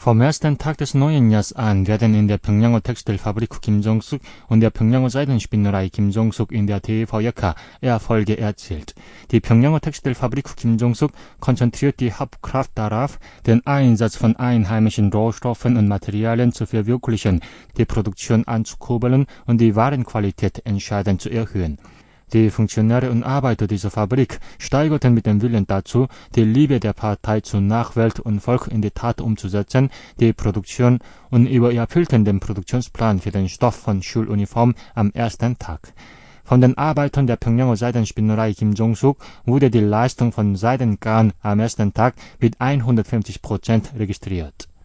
Vom ersten Tag des neuen Jahres an werden in der Pjöngjang Textilfabrik Kim Jong-suk und der Pjöngjang Seidenspinnerei Kim Jong-suk in der TVJK Erfolge erzielt. Die Pjöngjang Textilfabrik Kim Jong-suk konzentriert die Hauptkraft darauf, den Einsatz von einheimischen Rohstoffen und Materialien zu verwirklichen, die Produktion anzukurbeln und die Warenqualität entscheidend zu erhöhen. Die Funktionäre und Arbeiter dieser Fabrik steigerten mit dem Willen dazu, die Liebe der Partei zu Nachwelt und Volk in die Tat umzusetzen, die Produktion und übererfüllten den Produktionsplan für den Stoff von Schuluniform am ersten Tag. Von den Arbeitern der Pjöngjang Seidenspinnerei Kim Jong-suk wurde die Leistung von Seidengarn am ersten Tag mit 150% registriert.